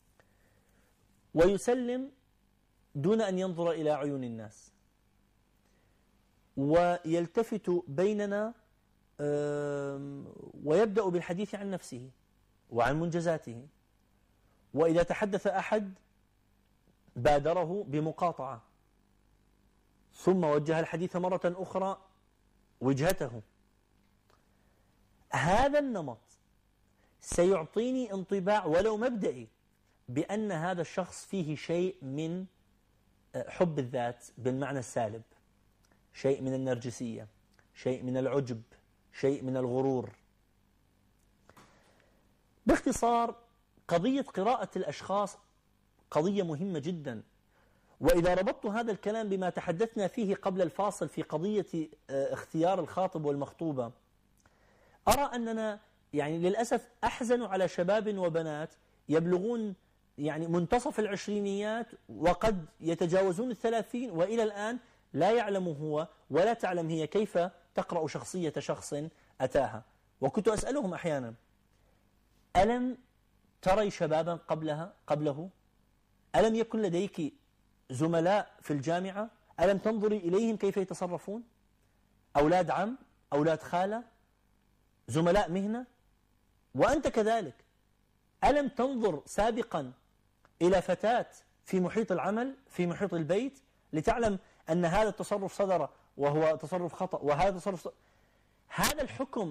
ويسلم دون أن ينظر إلى عيون الناس، ويلتفت بيننا ويبدأ بالحديث عن نفسه وعن منجزاته، وإذا تحدث أحد بادره بمقاطعة، ثم وجه الحديث مرة أخرى وجهته. هذا النمط سيعطيني انطباع ولو مبدئي بأن هذا الشخص فيه شيء من حب الذات بالمعنى السالب، شيء من النرجسية، شيء من العجب، شيء من الغرور. باختصار، قضية قراءة الأشخاص قضية مهمة جدا. وإذا ربطت هذا الكلام بما تحدثنا فيه قبل الفاصل في قضية اختيار الخاطب والمخطوبة، أرى أننا يعني للأسف أحزن على شباب وبنات يبلغون يعني منتصف العشرينيات وقد يتجاوزون الثلاثين وإلى الآن لا يعلم هو ولا تعلم هي كيف تقرأ شخصية شخص أتاها. وكنت أسألهم أحيانا: ألم تري شبابا قبلها قبله؟ ألم يكن لديك زملاء في الجامعة؟ ألم تنظري إليهم كيف يتصرفون؟ أولاد عم، أولاد خالة، زملاء مهنة؟ وأنت كذلك، ألم تنظر سابقا إلى فتاة في محيط العمل في محيط البيت لتعلم أن هذا التصرف صدر وهو تصرف خطأ وهذا تصرف صدر؟ هذا الحكم،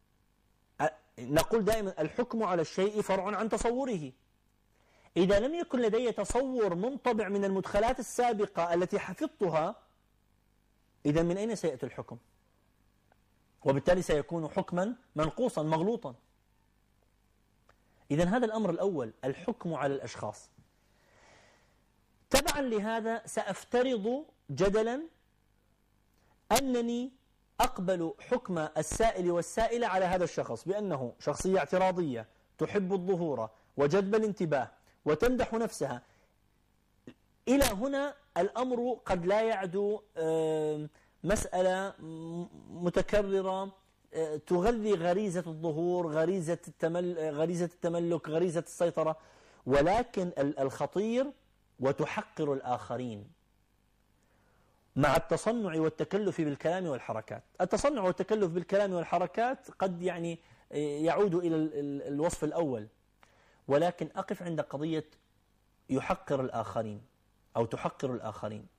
نقول دائما الحكم على الشيء فرع عن تصوره. إذا لم يكن لدي تصور منطبع من المدخلات السابقة التي حفظتها، إذا من أين سيأتي الحكم؟ وبالتالي سيكون حكما منقوصا مغلوطا. إذا هذا الأمر الأول، الحكم على الأشخاص. تبعا لهذا سأفترض جدلا أنني أقبل حكم السائل والسائلة على هذا الشخص بأنه شخصية اعتراضية تحب الظهور وجذب الانتباه وتمدح نفسها. إلى هنا الأمر قد لا يعدو مسألة متكررة تغذي غريزة الظهور، غريزة التمل غريزة التملك، غريزة السيطرة، ولكن الخطير وتحقر الآخرين مع التصنع والتكلف بالكلام والحركات. التصنع والتكلف بالكلام والحركات قد يعني يعود إلى الوصف الأول، ولكن أقف عند قضية يحقر الآخرين أو تحقر الآخرين.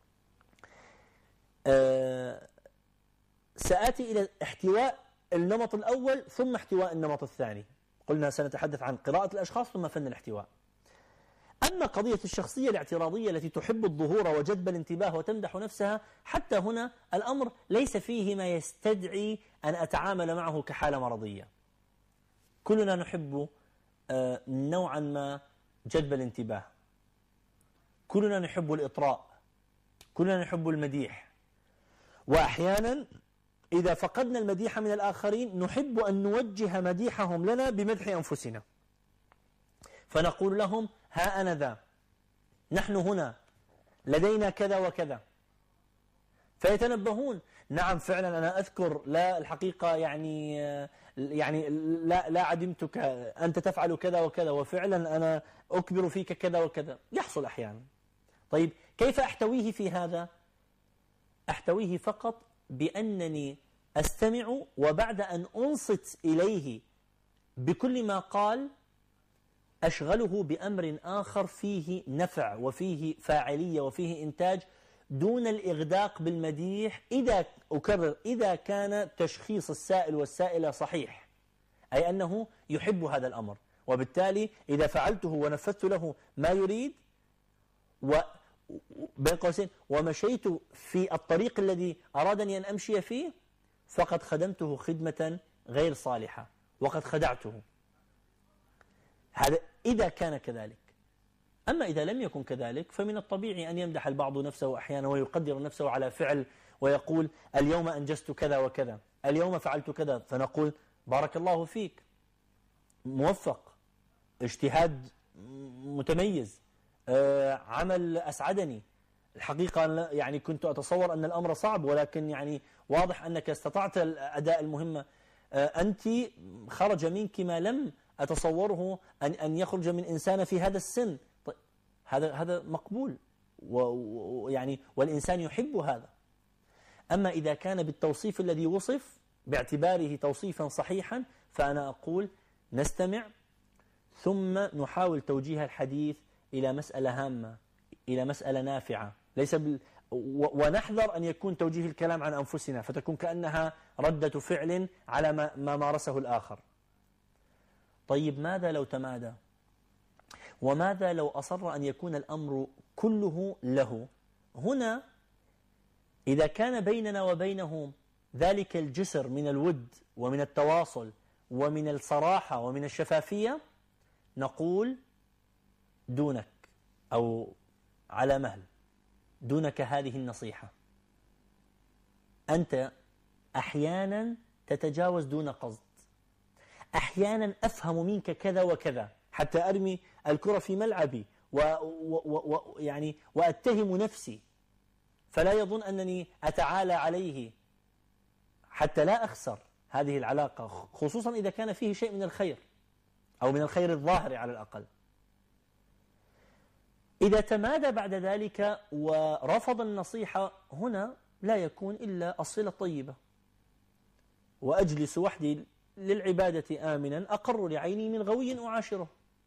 أه سآتي إلى احتواء النمط الأول ثم احتواء النمط الثاني. قلنا سنتحدث عن قراءة الأشخاص ثم فن الاحتواء. أما قضية الشخصية الاعتراضية التي تحب الظهور وجذب الانتباه وتمدح نفسها، حتى هنا الأمر ليس فيه ما يستدعي أن أتعامل معه كحالة مرضية. كلنا نحب نوعا ما جذب الانتباه، كلنا نحب الإطراء، كلنا نحب المديح، وأحيانا إذا فقدنا المديح من الآخرين نحب أن نوجه مديحهم لنا بمدح أنفسنا، فنقول لهم ها أنا ذا، نحن هنا، لدينا كذا وكذا، فيتنبهون. نعم فعلا أنا أذكر، لا الحقيقة يعني يعني لا لا عدمتك، أنت تفعل كذا وكذا، وفعلا أنا أكبر فيك كذا وكذا. يحصل أحيانا. طيب كيف أحتويه في هذا؟ أحتويه فقط بأنني أستمع، وبعد أن أنصت إليه بكل ما قال أشغله بأمر آخر فيه نفع وفيه فاعلية وفيه إنتاج، دون الإغداق بالمديح. إذا أكرر إذا كان تشخيص السائل والسائلة صحيح، أي أنه يحب هذا الأمر، وبالتالي إذا فعلته ونفذت له ما يريد و بين قوسين ومشيت في الطريق الذي أرادني أن أمشي فيه، فقد خدمته خدمة غير صالحة وقد خدعته. هذا إذا كان كذلك. أما إذا لم يكن كذلك فمن الطبيعي أن يمدح البعض نفسه أحيانا ويقدر نفسه على فعل، ويقول اليوم أنجزت كذا وكذا، اليوم فعلت كذا، فنقول بارك الله فيك، موفق، اجتهاد متميز، آه، عمل أسعدني. الحقيقة يعني كنت أتصور أن الأمر صعب، ولكن يعني واضح أنك استطعت أداء المهمة. آه، أنت خرج منك ما لم أتصوره أن أن يخرج من إنسان في هذا السن. طيب هذا هذا مقبول، ويعني والإنسان يحب هذا. أما إذا كان بالتوصيف الذي وصف باعتباره توصيفا صحيحا، فأنا أقول نستمع ثم نحاول توجيه الحديث إلى مسألة هامة، إلى مسألة نافعة، ليس بال... ونحذر أن يكون توجيه الكلام عن أنفسنا فتكون كأنها ردة فعل على ما, ما مارسه الآخر. طيب ماذا لو تمادى؟ وماذا لو أصر أن يكون الأمر كله له؟ هنا إذا كان بيننا وبينه ذلك الجسر من الود ومن التواصل ومن الصراحة ومن الشفافية، نقول دونك أو على مهل، دونك هذه النصيحة. أنت أحيانا تتجاوز دون قصد، أحيانا أفهم منك كذا وكذا حتى أرمي الكرة في ملعبي و و و يعني وأتهم نفسي، فلا يظن أنني أتعالى عليه حتى لا أخسر هذه العلاقة، خصوصا إذا كان فيه شيء من الخير أو من الخير الظاهر على الأقل. إذا تمادى بعد ذلك ورفض النصيحة، هنا لا يكون إلا الصلة الطيبة، وأجلس وحدي للعبادة آمنا أقر لعيني من غوي أعاشره.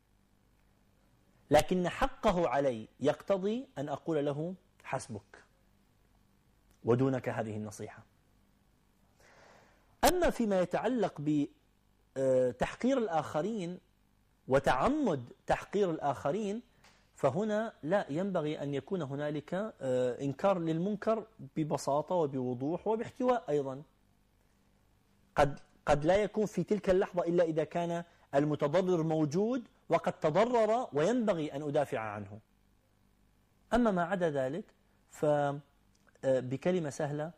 لكن حقه علي يقتضي أن أقول له حسبك ودونك هذه النصيحة. أما فيما يتعلق بتحقير الآخرين وتعمد تحقير الآخرين، فهنا لا ينبغي أن يكون هنالك إنكار للمنكر ببساطة وبوضوح وباحتواء أيضا. قد قد لا يكون في تلك اللحظة إلا إذا كان المتضرر موجود وقد تضرر وينبغي أن أدافع عنه. أما ما عدا ذلك فبكلمة سهلة،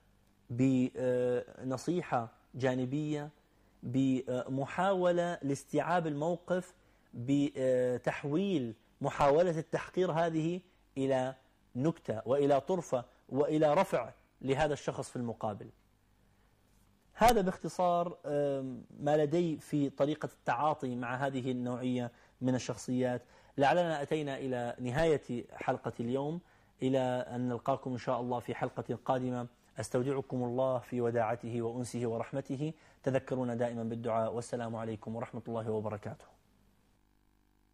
بنصيحة جانبية، بمحاولة لاستيعاب الموقف، بتحويل محاولة التحقير هذه إلى نكتة وإلى طرفة وإلى رفع لهذا الشخص في المقابل. هذا باختصار ما لدي في طريقة التعاطي مع هذه النوعية من الشخصيات. لعلنا أتينا إلى نهاية حلقة اليوم، إلى أن نلقاكم إن شاء الله في حلقة قادمة. أستودعكم الله في وداعته وأنسه ورحمته. تذكرونا دائما بالدعاء، والسلام عليكم ورحمة الله وبركاته.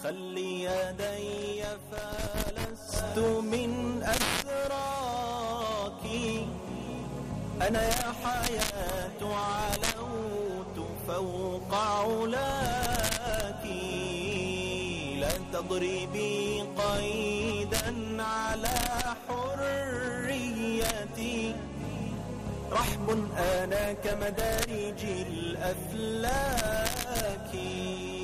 خلي يدي فلست من أسراك، أنا يا حياة علوت فوق علاك، لا تضربي قيدا على حريتي، رحب أنا كمدارج الأفلاك.